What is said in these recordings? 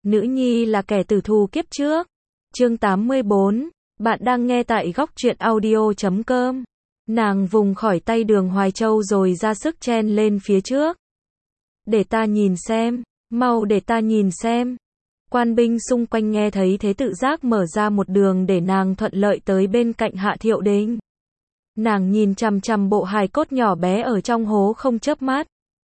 Nữ nhi là kẻ tử thù kiếp trước. Chương 84. Bạn đang nghe tại góc truyện audio.com. Nàng vùng khỏi tay Đường Hoài Châu rồi ra sức chen lên phía trước. Để ta nhìn xem, mau để ta nhìn xem. Quan binh xung quanh nghe thấy thế tự giác mở ra một đường để nàng thuận lợi tới bên cạnh Hạ Thiệu Đình. Nàng nhìn chằm chằm bộ hài cốt nhỏ bé ở trong hố không chớp mắt.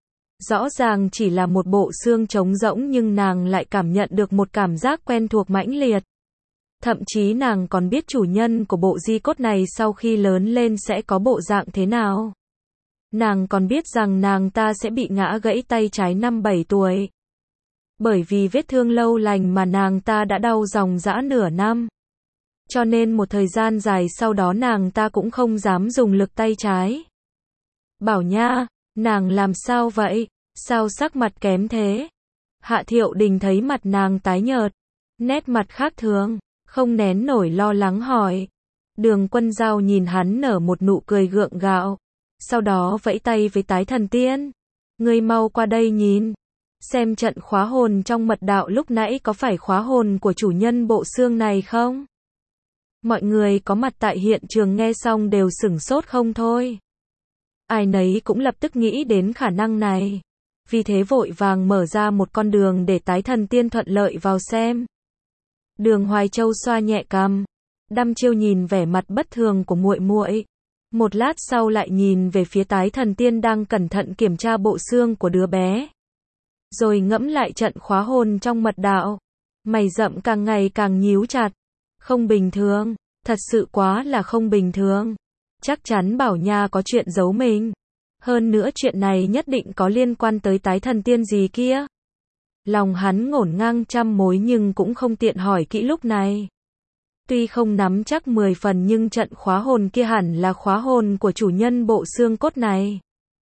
Rõ ràng chỉ là một bộ xương trống rỗng nhưng nàng lại cảm nhận được một cảm giác quen thuộc mãnh liệt. Thậm chí nàng còn biết chủ nhân của bộ di cốt này sau khi lớn lên sẽ có bộ dạng thế nào. Nàng còn biết rằng nàng ta sẽ bị ngã gãy tay trái năm 7 tuổi. Bởi vì vết thương lâu lành mà nàng ta đã đau ròng rã nửa năm. Cho nên một thời gian dài sau đó nàng ta cũng không dám dùng lực tay trái. Bảo Nha, nàng làm sao vậy? Sao sắc mặt kém thế? Hạ Thiệu Đình thấy mặt nàng tái nhợt, nét mặt khác thường, không nén nổi lo lắng hỏi. Đường Quân Dao nhìn hắn nở một nụ cười gượng gạo, sau đó vẫy tay với Tái Thần Tiên. Ngươi mau qua đây nhìn, xem trận khóa hồn trong mật đạo lúc nãy có phải khóa hồn của chủ nhân bộ xương này không? Mọi người có mặt tại hiện trường nghe xong đều sửng sốt không thôi. Ai nấy cũng lập tức nghĩ đến khả năng này. Vì thế vội vàng mở ra một con đường để Tái Thần Tiên thuận lợi vào xem. Đường Hoài Châu xoa nhẹ cằm, đăm chiêu nhìn vẻ mặt bất thường của muội muội. Một lát sau lại nhìn về phía Tái Thần Tiên đang cẩn thận kiểm tra bộ xương của đứa bé. Rồi ngẫm lại trận khóa hồn trong mật đạo. Mày rậm càng ngày càng nhíu chặt. Không bình thường, thật sự quá là không bình thường. Chắc chắn Bảo Nha có chuyện giấu mình. Hơn nữa chuyện này nhất định có liên quan tới Tái Thần Tiên gì kia. Lòng hắn ngổn ngang trăm mối nhưng cũng không tiện hỏi kỹ lúc này. Tuy không nắm chắc 10 phần nhưng trận khóa hồn kia hẳn là khóa hồn của chủ nhân bộ xương cốt này.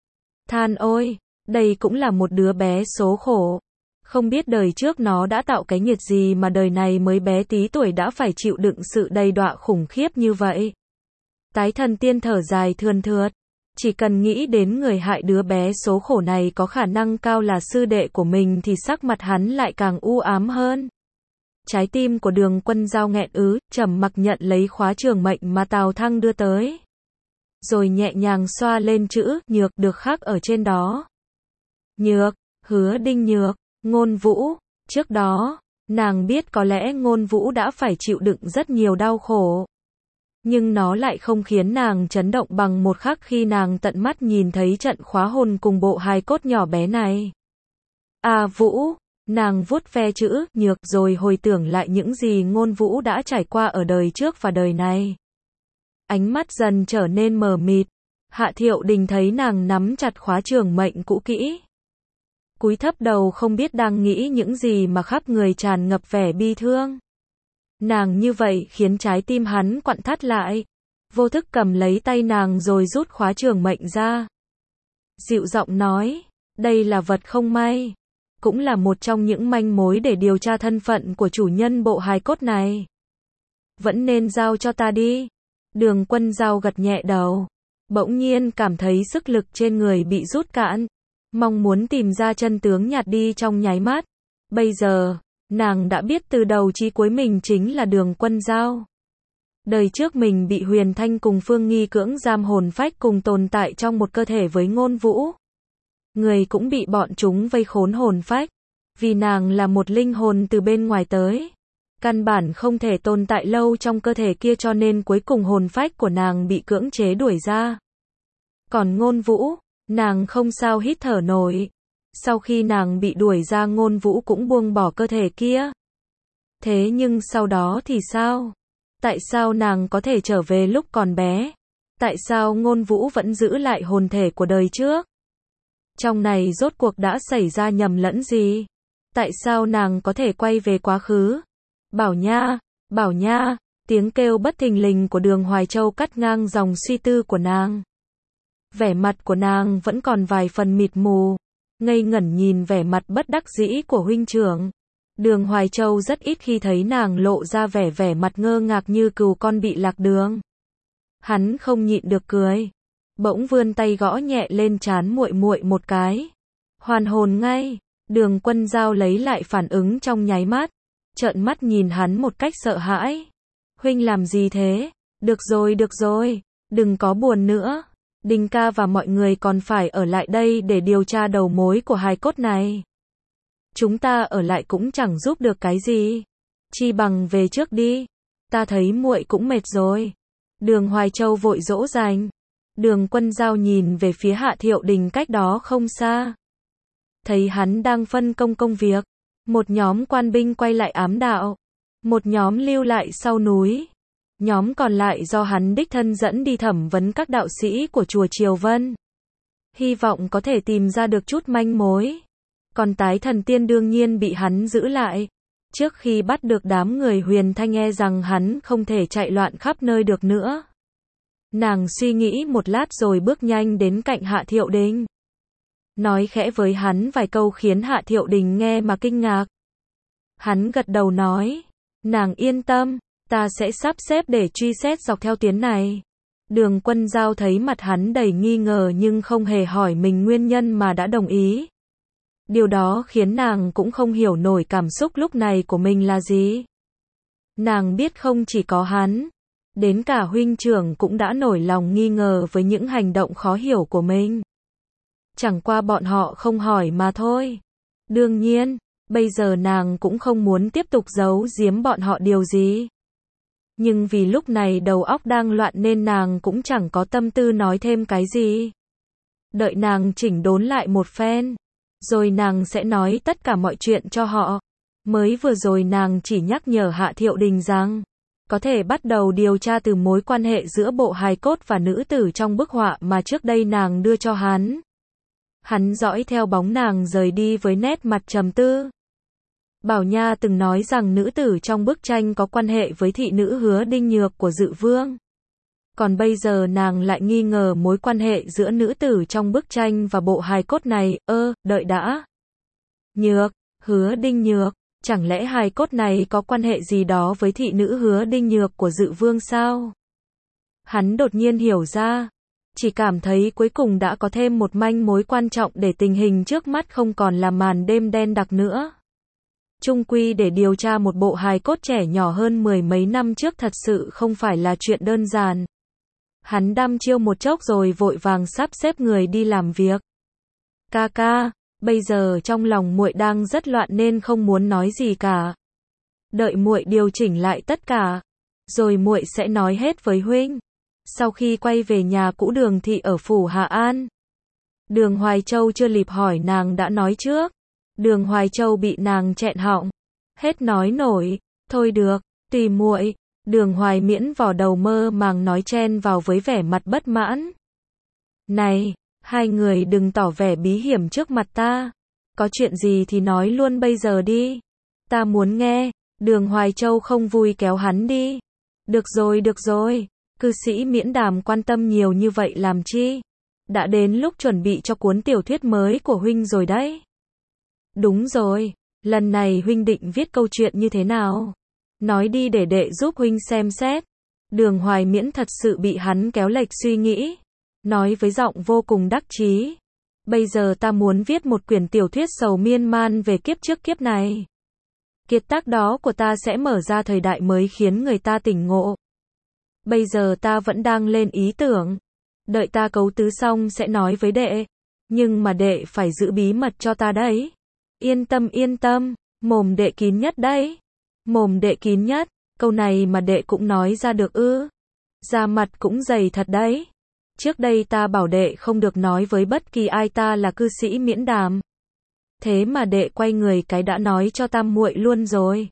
Than ôi, đây cũng là một đứa bé số khổ. Không biết đời trước nó đã tạo cái nghiệt gì mà đời này mới bé tí tuổi đã phải chịu đựng sự đầy đọa khủng khiếp như vậy. Tái Thần Tiên thở dài thườn thượt. Chỉ cần nghĩ đến người hại đứa bé số khổ này có khả năng cao là sư đệ của mình thì sắc mặt hắn lại càng u ám hơn. Trái tim của Đường Quân Dao nghẹn trầm mặc nhận lấy khóa trường mệnh mà Tào Thăng đưa tới. Rồi nhẹ nhàng xoa lên chữ Nhược được khắc ở trên đó. Nhược, Hứa Đinh Nhược, Ngôn Vũ. Trước đó, nàng biết có lẽ Ngôn Vũ đã phải chịu đựng rất nhiều đau khổ. Nhưng nó lại không khiến nàng chấn động bằng một khắc khi nàng tận mắt nhìn thấy trận khóa hồn cùng bộ hài cốt nhỏ bé này. À Vũ, nàng vuốt ve chữ Nhược rồi hồi tưởng lại những gì Ngôn Vũ đã trải qua ở đời trước và đời này. Ánh mắt dần trở nên mờ mịt. Hạ Thiệu Đình thấy nàng nắm chặt khóa trường mệnh cũ kỹ. Cúi thấp đầu không biết đang nghĩ những gì mà khắp người tràn ngập vẻ bi thương. Nàng như vậy khiến trái tim hắn quặn thắt lại. Vô thức cầm lấy tay nàng rồi rút khóa trường mệnh ra. Dịu giọng nói, đây là vật không may. Cũng là một trong những manh mối để điều tra thân phận của chủ nhân bộ hài cốt này. Vẫn nên giao cho ta đi. Đường Quân Dao gật nhẹ đầu. Bỗng nhiên cảm thấy sức lực trên người bị rút cạn. Mong muốn tìm ra chân tướng nhạt đi trong nháy mắt. Bây giờ, nàng đã biết từ đầu chí cuối mình chính là Đường Quân Dao. Đời trước mình bị Huyền Thanh cùng Phương Nghi cưỡng giam hồn phách cùng tồn tại trong một cơ thể với Ngôn Vũ. Người cũng bị bọn chúng vây khốn hồn phách. Vì nàng là một linh hồn từ bên ngoài tới. Căn bản không thể tồn tại lâu trong cơ thể kia cho nên cuối cùng hồn phách của nàng bị cưỡng chế đuổi ra. Còn Ngôn Vũ, nàng không sao hít thở nổi. Sau khi nàng bị đuổi ra Ngôn Vũ cũng buông bỏ cơ thể kia. Thế nhưng sau đó thì sao? Tại sao nàng có thể trở về lúc còn bé? Tại sao Ngôn Vũ vẫn giữ lại hồn thể của đời trước? Trong này rốt cuộc đã xảy ra nhầm lẫn gì? Tại sao nàng có thể quay về quá khứ? Bảo Nha, Bảo Nha, tiếng kêu bất thình lình của Đường Hoài Châu cắt ngang dòng suy tư của nàng. Vẻ mặt của nàng vẫn còn vài phần mịt mù. Ngây ngẩn nhìn vẻ mặt bất đắc dĩ của huynh trưởng. Đường Hoài Châu rất ít khi thấy nàng lộ ra vẻ mặt ngơ ngác như cừu con bị lạc đường. Hắn không nhịn được cười. Bỗng vươn tay gõ nhẹ lên trán muội muội một cái. Hoàn hồn ngay. Đường Quân Giao lấy lại phản ứng trong nháy mắt, trợn mắt nhìn hắn một cách sợ hãi. Huynh làm gì thế? Được rồi, đừng có buồn nữa. Đình ca và mọi người còn phải ở lại đây để điều tra đầu mối của hài cốt này. Chúng ta ở lại cũng chẳng giúp được cái gì. Chi bằng về trước đi. Ta thấy muội cũng mệt rồi. Đường Hoài Châu vội dỗ dành. Đường Quân Giao nhìn về phía Hạ Thiệu Đình cách đó không xa. Thấy hắn đang phân công công việc. Một nhóm quan binh quay lại ám đạo. Một nhóm lưu lại sau núi. Nhóm còn lại do hắn đích thân dẫn đi thẩm vấn các đạo sĩ của chùa Triều Vân. Hy vọng có thể tìm ra được chút manh mối. Còn Tái Thần Tiên đương nhiên bị hắn giữ lại. Trước khi bắt được đám người Huyền Thanh e rằng hắn không thể chạy loạn khắp nơi được nữa. Nàng suy nghĩ một lát rồi bước nhanh đến cạnh Hạ Thiệu Đình. Nói khẽ với hắn vài câu khiến Hạ Thiệu Đình nghe mà kinh ngạc. Hắn gật đầu nói, nàng yên tâm, ta sẽ sắp xếp để truy xét dọc theo tuyến này. Đường Quân Giao thấy mặt hắn đầy nghi ngờ nhưng không hề hỏi mình nguyên nhân mà đã đồng ý. Điều đó khiến nàng cũng không hiểu nổi cảm xúc lúc này của mình là gì. Nàng biết không chỉ có hắn, đến cả huynh trưởng cũng đã nổi lòng nghi ngờ với những hành động khó hiểu của mình. Chẳng qua bọn họ không hỏi mà thôi. Đương nhiên, bây giờ nàng cũng không muốn tiếp tục giấu giếm bọn họ điều gì. Nhưng vì lúc này đầu óc đang loạn nên nàng cũng chẳng có tâm tư nói thêm cái gì. Đợi nàng chỉnh đốn lại một phen, rồi nàng sẽ nói tất cả mọi chuyện cho họ. Mới vừa rồi nàng chỉ nhắc nhở Hạ Thiệu Đình rằng, có thể bắt đầu điều tra từ mối quan hệ giữa bộ hài cốt và nữ tử trong bức họa mà trước đây nàng đưa cho hắn. Hắn dõi theo bóng nàng rời đi với nét mặt trầm tư. Bảo Nha từng nói rằng nữ tử trong bức tranh có quan hệ với thị nữ Hứa Đinh Nhược của Dự Vương. Còn bây giờ nàng lại nghi ngờ mối quan hệ giữa nữ tử trong bức tranh và bộ hài cốt này. Đợi đã. Nhược, Hứa Đinh Nhược, chẳng lẽ hài cốt này có quan hệ gì đó với thị nữ Hứa Đinh Nhược của Dự Vương sao? Hắn đột nhiên hiểu ra, chỉ cảm thấy cuối cùng đã có thêm một manh mối quan trọng để tình hình trước mắt không còn là màn đêm đen đặc nữa. Chung quy để điều tra một bộ hài cốt trẻ nhỏ hơn mười mấy năm trước thật sự không phải là chuyện đơn giản. Hắn đăm chiêu một chốc rồi vội vàng sắp xếp người đi làm việc. Ca ca, bây giờ trong lòng muội đang rất loạn nên không muốn nói gì cả. Đợi muội điều chỉnh lại tất cả, rồi muội sẽ nói hết với huynh. Sau khi quay về nhà cũ Đường thị ở phủ Hạ An, Đường Hoài Châu chưa kịp hỏi nàng đã nói trước. Đường Hoài Châu bị nàng chẹn họng, hết nói nổi. Thôi được, tùy muội. Đường Hoài Miễn vò đầu mơ màng nói chen vào với vẻ mặt bất mãn. Này, hai người đừng tỏ vẻ bí hiểm trước mặt ta. Có chuyện gì thì nói luôn bây giờ đi. Ta muốn nghe. Đường Hoài Châu không vui kéo hắn đi. Được rồi. Cư sĩ Miễn Đàm quan tâm nhiều như vậy làm chi? Đã đến lúc chuẩn bị cho cuốn tiểu thuyết mới của huynh rồi đấy. Đúng rồi, lần này huynh định viết câu chuyện như thế nào? Nói đi để đệ giúp huynh xem xét. Đường Hoài Miễn thật sự bị hắn kéo lệch suy nghĩ. Nói với giọng vô cùng đắc chí. Bây giờ ta muốn viết một quyển tiểu thuyết sầu miên man về kiếp trước kiếp này. Kiệt tác đó của ta sẽ mở ra thời đại mới khiến người ta tỉnh ngộ. Bây giờ ta vẫn đang lên ý tưởng. Đợi ta cấu tứ xong sẽ nói với đệ. Nhưng mà đệ phải giữ bí mật cho ta đấy. Yên tâm, mồm đệ kín nhất đấy. Mồm đệ kín nhất, câu này mà đệ cũng nói ra được ư? Da mặt cũng dày thật đấy. Trước đây ta bảo đệ không được nói với bất kỳ ai ta là cư sĩ Miễn Đàm. Thế mà đệ quay người cái đã nói cho tam muội luôn rồi.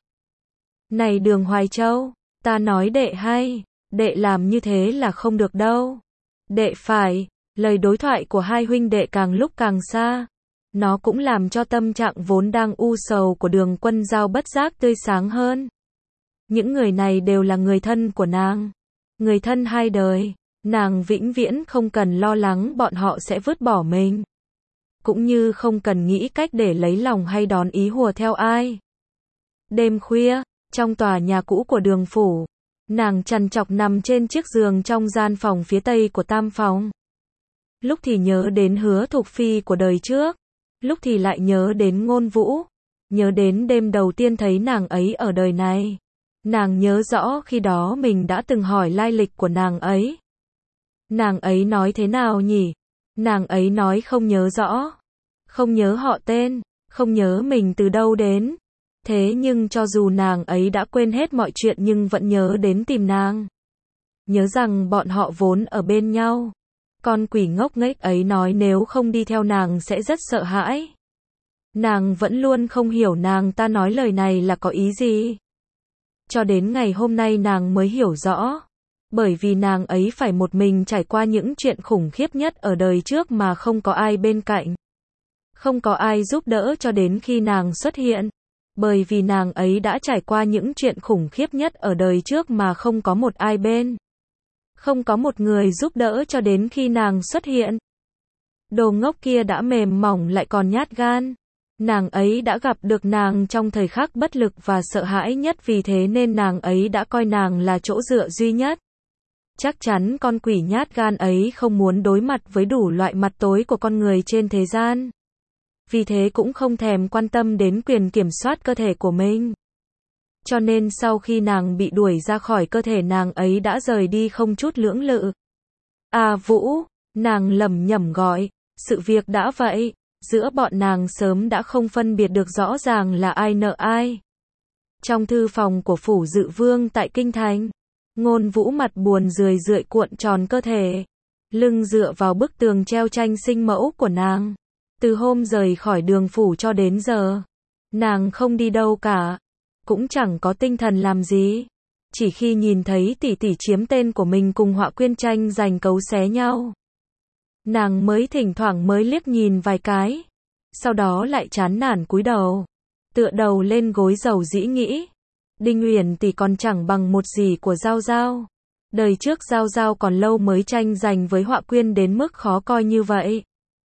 Này Đường Hoài Châu, ta nói đệ hay, đệ làm như thế là không được đâu. Đệ phải, lời đối thoại của hai huynh đệ càng lúc càng xa. Nó cũng làm cho tâm trạng vốn đang u sầu của Đường Quân Giao bất giác tươi sáng hơn. Những người này đều là người thân của nàng. Người thân hai đời. Nàng vĩnh viễn không cần lo lắng bọn họ sẽ vứt bỏ mình. Cũng như không cần nghĩ cách để lấy lòng hay đón ý hùa theo ai. Đêm khuya, trong tòa nhà cũ của Đường phủ, nàng trằn trọc nằm trên chiếc giường trong gian phòng phía tây của tam phòng. Lúc thì nhớ đến Hứa Thục Phi của đời trước, lúc thì lại nhớ đến Ngôn Vũ, nhớ đến đêm đầu tiên thấy nàng ấy ở đời này. Nàng nhớ rõ khi đó mình đã từng hỏi lai lịch của nàng ấy. Nàng ấy nói thế nào nhỉ? Nàng ấy nói không nhớ rõ, không nhớ họ tên, không nhớ mình từ đâu đến. Thế nhưng cho dù nàng ấy đã quên hết mọi chuyện nhưng vẫn nhớ đến tìm nàng. Nhớ rằng bọn họ vốn ở bên nhau. Con quỷ ngốc nghếch ấy nói nếu không đi theo nàng sẽ rất sợ hãi. Nàng vẫn luôn không hiểu nàng ta nói lời này là có ý gì. Cho đến ngày hôm nay nàng mới hiểu rõ. Bởi vì nàng ấy phải một mình trải qua những chuyện khủng khiếp nhất ở đời trước mà không có ai bên cạnh. Không có ai giúp đỡ cho đến khi nàng xuất hiện. Bởi vì nàng ấy đã trải qua những chuyện khủng khiếp nhất ở đời trước mà không có một ai bên. Không có một người giúp đỡ cho đến khi nàng xuất hiện. Đồ ngốc kia đã mềm mỏng lại còn nhát gan. Nàng ấy đã gặp được nàng trong thời khắc bất lực và sợ hãi nhất, vì thế nên nàng ấy đã coi nàng là chỗ dựa duy nhất. Chắc chắn con quỷ nhát gan ấy không muốn đối mặt với đủ loại mặt tối của con người trên thế gian. Vì thế cũng không thèm quan tâm đến quyền kiểm soát cơ thể của mình. Cho nên sau khi nàng bị đuổi ra khỏi cơ thể nàng ấy đã rời đi không chút lưỡng lự. À Vũ, nàng lẩm nhẩm gọi, sự việc đã vậy, giữa bọn nàng sớm đã không phân biệt được rõ ràng là ai nợ ai. Trong thư phòng của phủ Dự Vương tại Kinh Thành, Ngôn Vũ mặt buồn rười rượi cuộn tròn cơ thể, lưng dựa vào bức tường treo tranh sinh mẫu của nàng. Từ hôm rời khỏi đường phủ cho đến giờ, nàng không đi đâu cả, cũng chẳng có tinh thần làm gì. Chỉ khi nhìn thấy tỷ tỷ chiếm tên của mình cùng Họa Quyên tranh giành cấu xé nhau, nàng mới thỉnh thoảng mới liếc nhìn vài cái, sau đó lại chán nản cúi đầu, tựa đầu lên gối dầu dĩ nghĩ, Đinh Uyển tỷ còn chẳng bằng một dì của Giao Giao. Đời trước Giao Giao còn lâu mới tranh giành với Họa Quyên đến mức khó coi như vậy.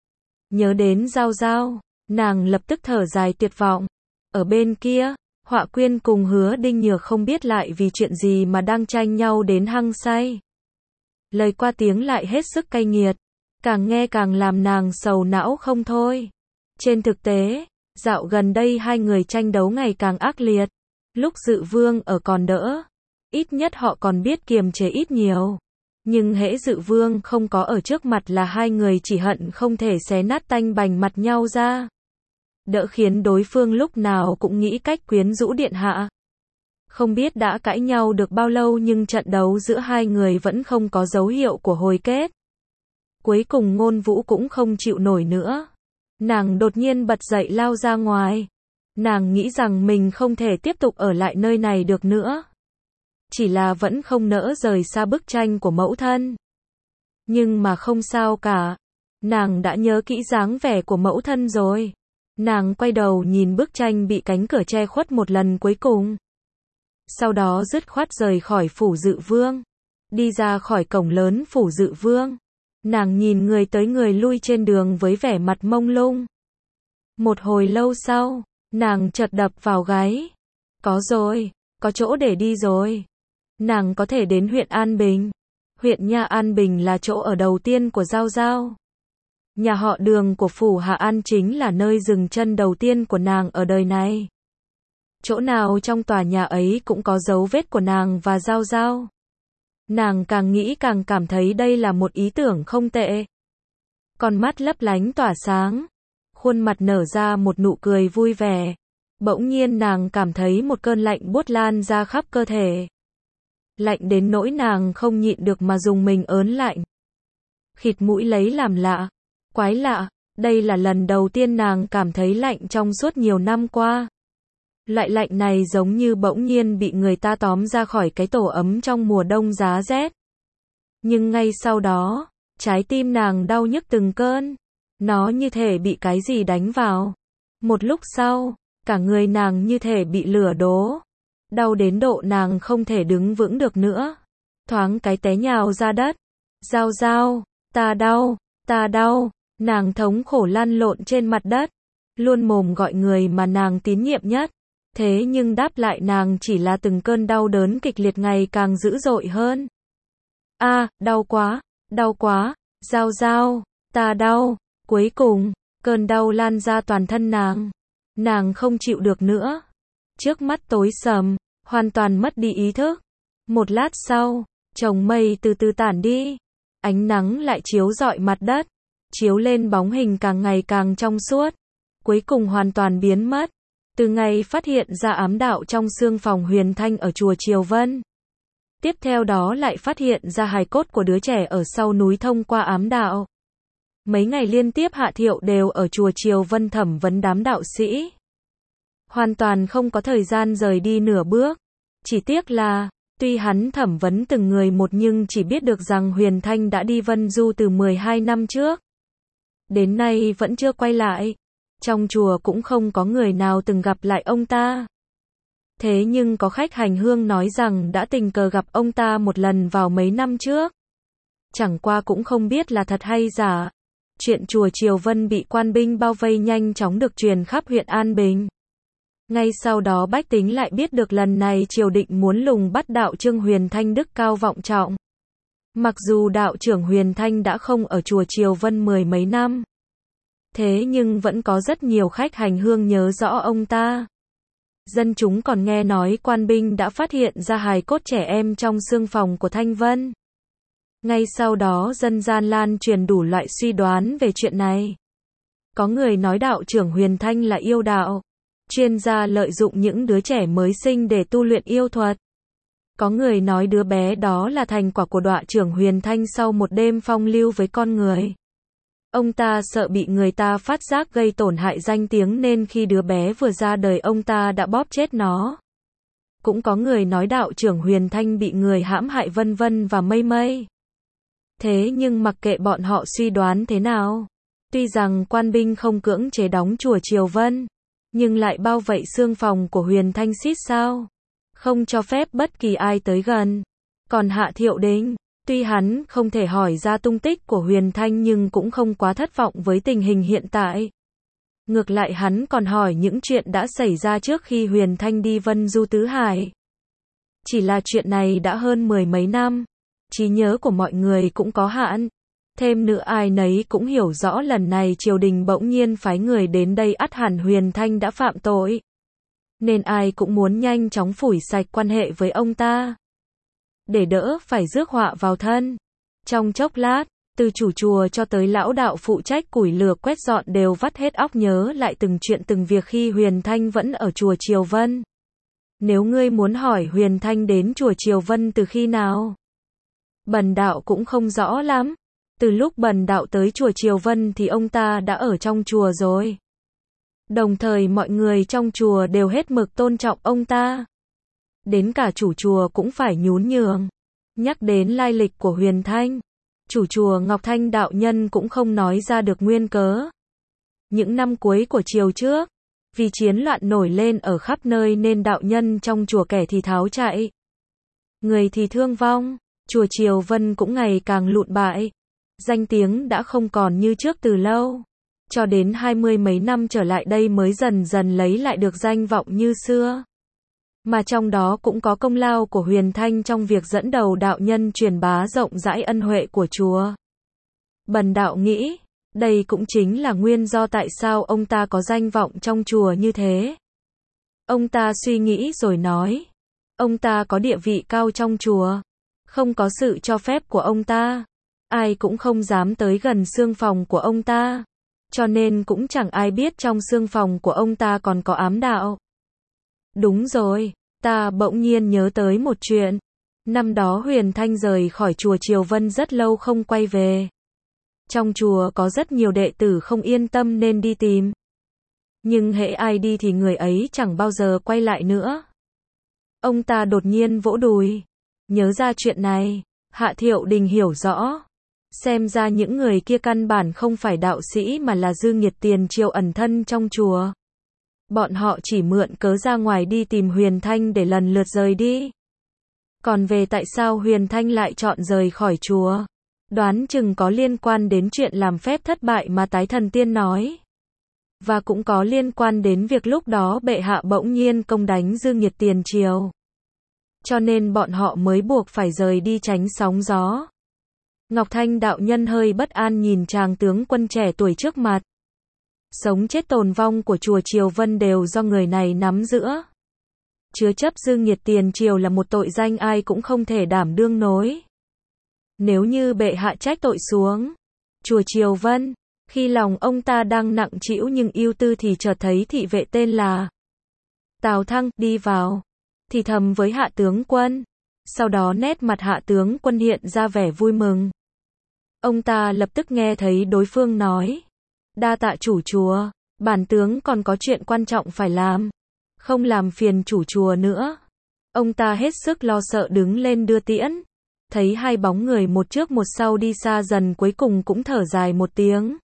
Nhớ đến Giao Giao, nàng lập tức thở dài tuyệt vọng. Ở bên kia, Họa Quyên cùng Hứa Đinh Nhược không biết lại vì chuyện gì mà đang tranh nhau đến hăng say. Lời qua tiếng lại hết sức cay nghiệt, càng nghe càng làm nàng sầu não không thôi. Trên thực tế, dạo gần đây hai người tranh đấu ngày càng ác liệt. Lúc Dự Vương ở còn đỡ, ít nhất họ còn biết kiềm chế ít nhiều. Nhưng hễ Dự Vương không có ở trước mặt là hai người chỉ hận không thể xé nát tanh bành mặt nhau ra. Đỡ khiến đối phương lúc nào cũng nghĩ cách quyến rũ điện hạ. Không biết đã cãi nhau được bao lâu nhưng trận đấu giữa hai người vẫn không có dấu hiệu của hồi kết. Cuối cùng Ngôn Vũ cũng không chịu nổi nữa. Nàng đột nhiên bật dậy lao ra ngoài. Nàng nghĩ rằng mình không thể tiếp tục ở lại nơi này được nữa. Chỉ là vẫn không nỡ rời xa bức tranh của mẫu thân. Nhưng mà không sao cả. Nàng đã nhớ kỹ dáng vẻ của mẫu thân rồi. Nàng quay đầu nhìn bức tranh bị cánh cửa che khuất một lần cuối cùng. Sau đó dứt khoát rời khỏi phủ Dự Vương. Đi ra khỏi cổng lớn phủ Dự Vương. Nàng nhìn người tới người lui trên đường với vẻ mặt mông lung. Một hồi lâu sau, nàng chợt đập vào gáy. Có rồi, có chỗ để đi rồi. Nàng có thể đến huyện An Bình. Huyện Nha An Bình là chỗ ở đầu tiên của Giao Giao. Nhà họ Đường của phủ Hạ An chính là nơi dừng chân đầu tiên của nàng ở đời này. Chỗ nào trong tòa nhà ấy cũng có dấu vết của nàng và Giao Giao. Nàng càng nghĩ càng cảm thấy đây là một ý tưởng không tệ. Con mắt lấp lánh tỏa sáng, khuôn mặt nở ra một nụ cười vui vẻ. Bỗng nhiên nàng cảm thấy một cơn lạnh buốt lan ra khắp cơ thể. Lạnh đến nỗi nàng không nhịn được mà dùng mình ớn lạnh. Khịt mũi lấy làm lạ. Quái lạ, đây là lần đầu tiên nàng cảm thấy lạnh trong suốt nhiều năm qua. Loại lạnh này giống như bỗng nhiên bị người ta tóm ra khỏi cái tổ ấm trong mùa đông giá rét. Nhưng ngay sau đó, trái tim nàng đau nhức từng cơn. Nó như thể bị cái gì đánh vào. Một lúc sau, cả người nàng như thể bị lửa đốt. Đau đến độ nàng không thể đứng vững được nữa. Thoáng cái té nhào ra đất. Giao Giao, ta đau, ta đau. Nàng thống khổ lăn lộn trên mặt đất. Luôn mồm gọi người mà nàng tín nhiệm nhất. Thế nhưng đáp lại nàng chỉ là từng cơn đau đớn kịch liệt ngày càng dữ dội hơn. A, đau quá, Giao Giao, ta đau. Cuối cùng, Cơn đau lan ra toàn thân nàng. Nàng không chịu được nữa. Trước mắt tối sầm, hoàn toàn mất đi ý thức. Một lát sau, chồng mây từ từ tản đi. Ánh nắng lại chiếu rọi mặt đất, chiếu lên bóng hình càng ngày càng trong suốt. Cuối cùng hoàn toàn biến mất. Từ ngày phát hiện ra ám đạo trong xương phòng Huyền Thanh ở chùa Triều Vân. Tiếp theo đó lại phát hiện ra hài cốt của đứa trẻ ở sau núi thông qua ám đạo. Mấy ngày liên tiếp Hạ Thiệu đều ở chùa Triều Vân thẩm vấn đám đạo sĩ. Hoàn toàn không có thời gian rời đi nửa bước. Chỉ tiếc là, tuy hắn thẩm vấn từng người một nhưng chỉ biết được rằng Huyền Thanh đã đi Vân Du từ 12 năm trước. Đến nay vẫn chưa quay lại. Trong chùa cũng không có người nào từng gặp lại ông ta. Thế nhưng có khách hành hương nói rằng đã tình cờ gặp ông ta một lần vào mấy năm trước. Chẳng qua cũng không biết là thật hay giả. Chuyện chùa Triều Vân bị quan binh bao vây nhanh chóng được truyền khắp huyện An Bình. Ngay sau đó bách tính lại biết được lần này triều định muốn lùng bắt đạo trương Huyền Thanh đức cao vọng trọng. Mặc dù đạo trưởng Huyền Thanh đã không ở chùa Triều Vân 10 mấy năm. Thế nhưng vẫn có rất nhiều khách hành hương nhớ rõ ông ta. Dân chúng còn nghe nói quan binh đã phát hiện ra hài cốt trẻ em trong xương phòng của Thanh Vân. Ngay sau đó dân gian lan truyền đủ loại suy đoán về chuyện này. Có người nói đạo trưởng Huyền Thanh là yêu đạo, chuyên gia lợi dụng những đứa trẻ mới sinh để tu luyện yêu thuật. Có người nói đứa bé đó là thành quả của đạo trưởng Huyền Thanh sau một đêm phong lưu với con người. Ông ta sợ bị người ta phát giác gây tổn hại danh tiếng nên khi đứa bé vừa ra đời ông ta đã bóp chết nó. Cũng có người nói đạo trưởng Huyền Thanh bị người hãm hại vân vân và mây mây. Thế nhưng mặc kệ bọn họ suy đoán thế nào, tuy rằng quan binh không cưỡng chế đóng chùa Triều Vân, nhưng lại bao vây xương phòng của Huyền Thanh xít sao, không cho phép bất kỳ ai tới gần. Còn Hạ Thiệu Đình, tuy hắn không thể hỏi ra tung tích của Huyền Thanh nhưng cũng không quá thất vọng với tình hình hiện tại. Ngược lại hắn còn hỏi những chuyện đã xảy ra trước khi Huyền Thanh đi Vân Du Tứ Hải. Chỉ là chuyện này đã hơn 10 mấy năm, trí nhớ của mọi người cũng có hạn. Thêm nữa ai nấy cũng hiểu rõ lần này triều đình bỗng nhiên phái người đến đây ắt hẳn Huyền Thanh đã phạm tội. Nên ai cũng muốn nhanh chóng phủi sạch quan hệ với ông ta. Để đỡ phải rước họa vào thân. Trong chốc lát, từ chủ chùa cho tới lão đạo phụ trách củi lửa quét dọn đều vắt hết óc nhớ lại từng chuyện từng việc khi Huyền Thanh vẫn ở chùa Triều Vân. Nếu ngươi muốn hỏi Huyền Thanh đến chùa Triều Vân từ khi nào, bần đạo cũng không rõ lắm. Từ lúc bần đạo tới chùa Triều Vân thì ông ta đã ở trong chùa rồi. Đồng thời mọi người trong chùa đều hết mực tôn trọng ông ta. Đến cả chủ chùa cũng phải nhún nhường. Nhắc đến lai lịch của Huyền Thanh, chủ chùa Ngọc Thanh đạo nhân cũng không nói ra được nguyên cớ. Những năm cuối của triều trước, vì chiến loạn nổi lên ở khắp nơi nên đạo nhân trong chùa kẻ thì tháo chạy, người thì thương vong, chùa Triều Vân cũng ngày càng lụn bại. Danh tiếng đã không còn như trước từ lâu. Cho đến 20 mấy năm trở lại đây mới dần dần lấy lại được danh vọng như xưa. Mà trong đó cũng có công lao của Huyền Thanh trong việc dẫn đầu đạo nhân truyền bá rộng rãi ân huệ của chùa. Bần đạo nghĩ, đây cũng chính là nguyên do tại sao ông ta có danh vọng trong chùa như thế. Ông ta suy nghĩ rồi nói, ông ta có địa vị cao trong chùa, không có sự cho phép của ông ta, ai cũng không dám tới gần xương phòng của ông ta, cho nên cũng chẳng ai biết trong xương phòng của ông ta còn có ám đạo. Đúng rồi, ta bỗng nhiên nhớ tới một chuyện. Năm đó Huyền Thanh rời khỏi chùa Triều Vân rất lâu không quay về. Trong chùa có rất nhiều đệ tử không yên tâm nên đi tìm. Nhưng hễ ai đi thì người ấy chẳng bao giờ quay lại nữa. Ông ta đột nhiên vỗ đùi. Nhớ ra chuyện này, Hạ Thiệu Đình hiểu rõ. Xem ra những người kia căn bản không phải đạo sĩ mà là dư nghiệt tiền triều ẩn thân trong chùa. Bọn họ chỉ mượn cớ ra ngoài đi tìm Huyền Thanh để lần lượt rời đi. Còn về tại sao Huyền Thanh lại chọn rời khỏi chùa, đoán chừng có liên quan đến chuyện làm phép thất bại mà Tái Thần Tiên nói. Và cũng có liên quan đến việc lúc đó bệ hạ bỗng nhiên công đánh dư nghiệt tiền triều. Cho nên bọn họ mới buộc phải rời đi tránh sóng gió. Ngọc Thanh đạo nhân hơi bất an nhìn chàng tướng quân trẻ tuổi trước mặt. Sống chết tồn vong của chùa Triều Vân đều do người này nắm giữ. Chứa chấp dương nhiệt tiền triều là một tội danh ai cũng không thể đảm đương nổi. Nếu như bệ hạ trách tội xuống chùa Triều Vân, khi lòng ông ta đang nặng trĩu nhưng ưu tư thì chợt thấy thị vệ tên là Tào Thăng đi vào, thì thầm với Hạ tướng quân. Sau đó nét mặt Hạ tướng quân hiện ra vẻ vui mừng. Ông ta lập tức nghe thấy đối phương nói: đa tạ chủ chùa, bản tướng còn có chuyện quan trọng phải làm, không làm phiền chủ chùa nữa. Ông ta hết sức lo sợ đứng lên đưa tiễn, thấy hai bóng người một trước một sau đi xa dần, cuối cùng cũng thở dài một tiếng.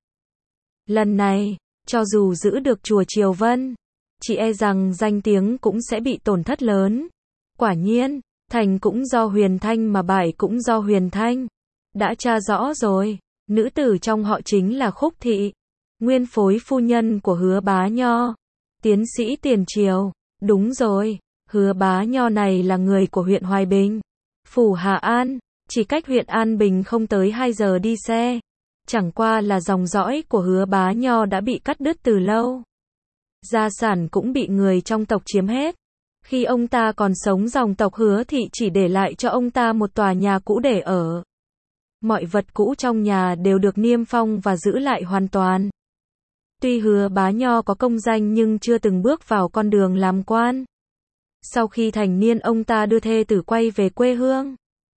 Lần này, cho dù giữ được chùa Triều Vân, chỉ e rằng danh tiếng cũng sẽ bị tổn thất lớn. Quả nhiên, thành cũng do Huyền Thanh mà bại cũng do Huyền Thanh. Đã tra rõ rồi, nữ tử trong họ chính là Khúc Thị, nguyên phối phu nhân của Hứa Bá Nho, tiến sĩ tiền triều. Đúng rồi, Hứa Bá Nho này là người của huyện Hoài Bình, phủ Hà An, chỉ cách huyện An Bình không tới 2 giờ đi xe. Chẳng qua là dòng dõi của Hứa Bá Nho đã bị cắt đứt từ lâu. Gia sản cũng bị người trong tộc chiếm hết. Khi ông ta còn sống, dòng tộc Hứa Thị chỉ để lại cho ông ta một tòa nhà cũ để ở. Mọi vật cũ trong nhà đều được niêm phong và giữ lại hoàn toàn. Tuy Hứa Bá Nho có công danh nhưng chưa từng bước vào con đường làm quan. Sau khi thành niên, ông ta đưa thê tử quay về quê hương.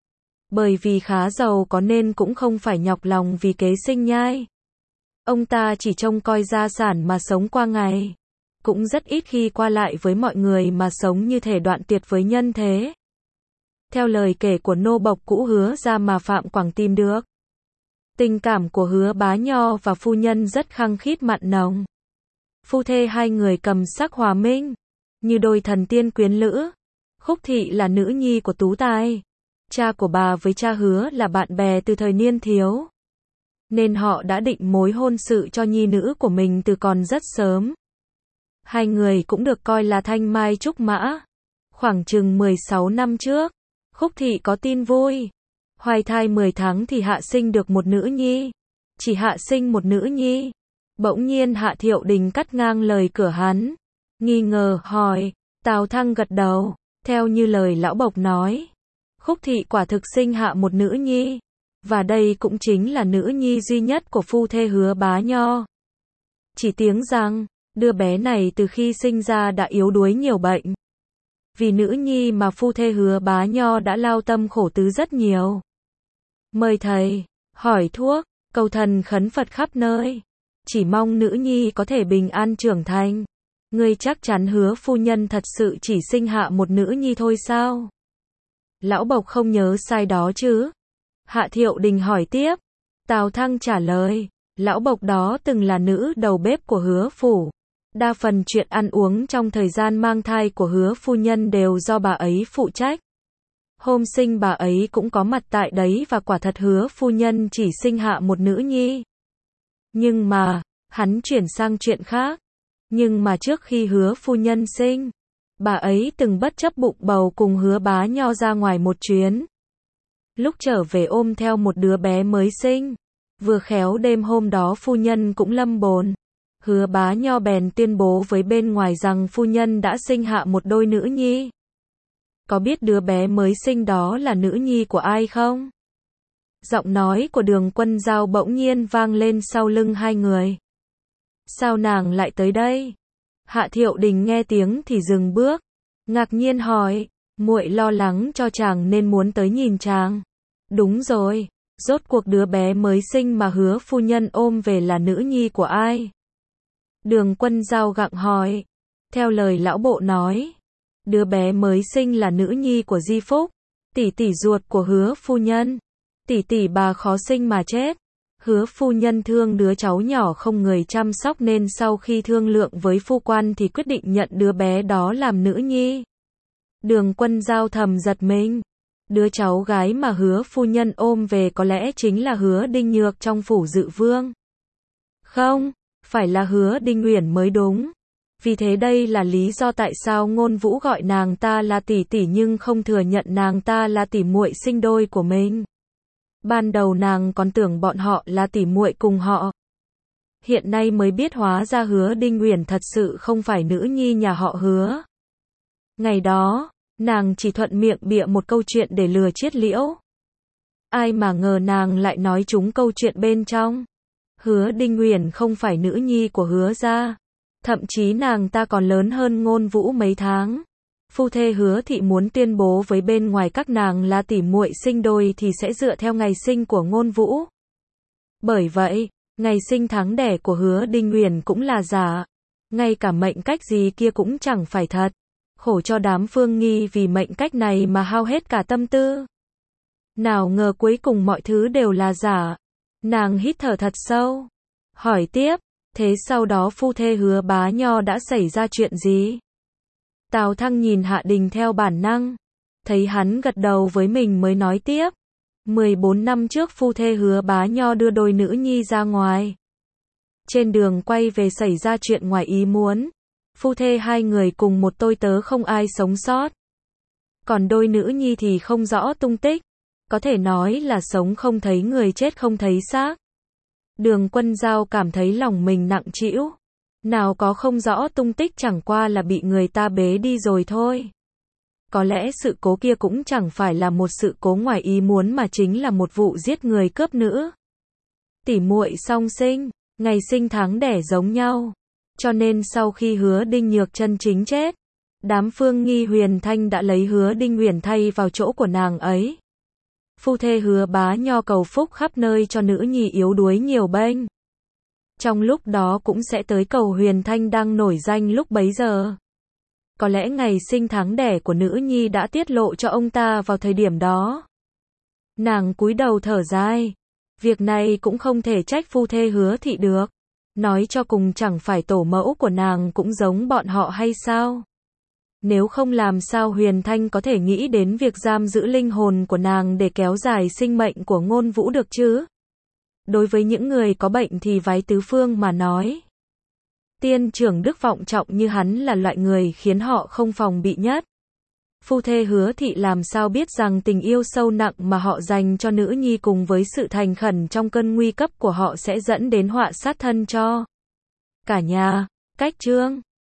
Bởi vì khá giàu có nên cũng không phải nhọc lòng vì kế sinh nhai. Ông ta chỉ trông coi gia sản mà sống qua ngày. Cũng rất ít khi qua lại với mọi người mà sống như thể đoạn tuyệt với nhân thế. Theo lời kể của nô bộc cũ Hứa gia mà Phạm Quảng tìm được, tình cảm của Hứa Bá Nho và phu nhân rất khăng khít mặn nồng. Phu thê hai người cầm sắc hòa minh, như đôi thần tiên quyến lữ. Khúc Thị là nữ nhi của Tú Tài. Cha của bà với cha Hứa là bạn bè từ thời niên thiếu, nên họ đã định mối hôn sự cho nhi nữ của mình từ còn rất sớm. Hai người cũng được coi là thanh mai trúc mã. Khoảng chừng 16 năm trước, Khúc Thị có tin vui. Hoài thai 10 tháng thì hạ sinh được một nữ nhi. Chỉ hạ sinh một nữ nhi. Bỗng nhiên Hạ Thiệu Đình cắt ngang lời cửa hắn. Nghi ngờ hỏi. Tào Thăng gật đầu. Theo như lời lão bộc nói, Khúc Thị quả thực sinh hạ một nữ nhi. Và đây cũng chính là nữ nhi duy nhất của phu thê Hứa Bá Nho. Chỉ tiếng rằng, đứa bé này từ khi sinh ra đã yếu đuối nhiều bệnh. Vì nữ nhi mà phu thê Hứa Bá Nho đã lao tâm khổ tứ rất nhiều. Mời thầy, hỏi thuốc, cầu thần khấn Phật khắp nơi. Chỉ mong nữ nhi có thể bình an trưởng thành. Ngươi chắc chắn Hứa phu nhân thật sự chỉ sinh hạ một nữ nhi thôi sao? Lão bộc không nhớ sai đó chứ? Hạ Thiệu Đình hỏi tiếp. Tào Thăng trả lời. Lão bộc đó từng là nữ đầu bếp của Hứa phủ. Đa phần chuyện ăn uống trong thời gian mang thai của Hứa phu nhân đều do bà ấy phụ trách. Hôm sinh bà ấy cũng có mặt tại đấy và quả thật Hứa phu nhân chỉ sinh hạ một nữ nhi. Nhưng mà, hắn chuyển sang chuyện khác. Nhưng mà trước khi Hứa phu nhân sinh, bà ấy từng bất chấp bụng bầu cùng Hứa Bá Nho ra ngoài một chuyến. Lúc trở về ôm theo một đứa bé mới sinh. Vừa khéo đêm hôm đó phu nhân cũng lâm bồn. Hứa Bá Nho bèn tuyên bố với bên ngoài rằng phu nhân đã sinh hạ một đôi nữ nhi. Có biết đứa bé mới sinh đó là nữ nhi của ai không? Giọng nói của Đường Quân Giao bỗng nhiên vang lên sau lưng hai người. Sao nàng lại tới đây? Hạ Thiệu Đình nghe tiếng thì dừng bước, ngạc nhiên hỏi, muội lo lắng cho chàng nên muốn tới nhìn chàng. Đúng rồi, rốt cuộc đứa bé mới sinh mà Hứa phu nhân ôm về là nữ nhi của ai? Đường Quân Giao gặng hỏi. Theo lời lão bộ nói, đứa bé mới sinh là nữ nhi của Di Phúc, tỷ tỷ ruột của Hứa phu nhân. Tỷ tỷ bà khó sinh mà chết. Hứa phu nhân thương đứa cháu nhỏ không người chăm sóc nên sau khi thương lượng với phu quan thì quyết định nhận đứa bé đó làm nữ nhi. Đường Quân Giao thầm giật mình. Đứa cháu gái mà Hứa phu nhân ôm về có lẽ chính là Hứa Đinh Nhược trong phủ Dự Vương. Không, phải là Hứa Đinh Uyển mới đúng. Vì thế đây là lý do tại sao Ngôn Vũ gọi nàng ta là tỷ tỷ nhưng không thừa nhận nàng ta là tỷ muội sinh đôi của mình. Ban đầu nàng còn tưởng bọn họ là tỷ muội cùng họ. hiện nay mới biết hóa ra Hứa Đinh Uyển thật sự không phải nữ nhi nhà họ Hứa. Ngày đó, nàng chỉ thuận miệng bịa một câu chuyện để lừa Triết Liễu. Ai mà ngờ nàng lại nói trúng câu chuyện bên trong. Hứa Đinh Uyển không phải nữ nhi của Hứa gia, thậm chí nàng ta còn lớn hơn Ngôn Vũ mấy tháng. Phu thê Hứa thị muốn tuyên bố với bên ngoài các nàng là tỉ muội sinh đôi thì sẽ dựa theo ngày sinh của Ngôn Vũ. Bởi vậy, ngày sinh tháng đẻ của Hứa Đinh Uyển cũng là giả, ngay cả mệnh cách gì kia cũng chẳng phải thật. Khổ cho đám Phương Nghi vì mệnh cách này mà hao hết cả tâm tư. Nào ngờ cuối cùng mọi thứ đều là giả. Nàng hít thở thật sâu, hỏi tiếp, thế sau đó phu thê Hứa Bá Nho đã xảy ra chuyện gì? Tào Thăng nhìn Hạ Đình theo bản năng, thấy hắn gật đầu với mình mới nói tiếp. 14 năm trước phu thê Hứa Bá Nho đưa đôi nữ nhi ra ngoài. Trên đường quay về xảy ra chuyện ngoài ý muốn. Phu thê hai người cùng một tôi tớ không ai sống sót. Còn đôi nữ nhi thì không rõ tung tích. Có thể nói là sống không thấy người, chết không thấy xác. Đường Quân Giao cảm thấy lòng mình nặng trĩu. Nào có không rõ tung tích, chẳng qua là bị người ta bế đi rồi thôi. Có lẽ sự cố kia cũng chẳng phải là một sự cố ngoài ý muốn mà chính là một vụ giết người cướp nữ. Tỉ muội song sinh, ngày sinh tháng đẻ giống nhau. Cho nên sau khi Hứa Đinh Nhược chân chính chết, đám Phương Nghi Huyền Thanh đã lấy Hứa Đinh Uyển thay vào chỗ của nàng ấy. Phu thê Hứa Bá Nho cầu phúc khắp nơi cho nữ nhi yếu đuối nhiều bênh. Trong lúc đó cũng sẽ tới cầu Huyền Thanh đang nổi danh lúc bấy giờ. Có lẽ ngày sinh tháng đẻ của nữ nhi đã tiết lộ cho ông ta vào thời điểm đó. Nàng cúi đầu thở dài. Việc này cũng không thể trách phu thê Hứa thị được. Nói cho cùng chẳng phải tổ mẫu của nàng cũng giống bọn họ hay sao? Nếu không làm sao Huyền Thanh có thể nghĩ đến việc giam giữ linh hồn của nàng để kéo dài sinh mệnh của Ngôn Vũ được chứ? Đối với những người có bệnh thì vái tứ phương mà nói. Tiên trưởng đức vọng trọng như hắn là loại người khiến họ không phòng bị nhất. Phu thê Hứa thị làm sao biết rằng tình yêu sâu nặng mà họ dành cho nữ nhi cùng với sự thành khẩn trong cơn nguy cấp của họ sẽ dẫn đến họa sát thân cho cả nhà. Cách chương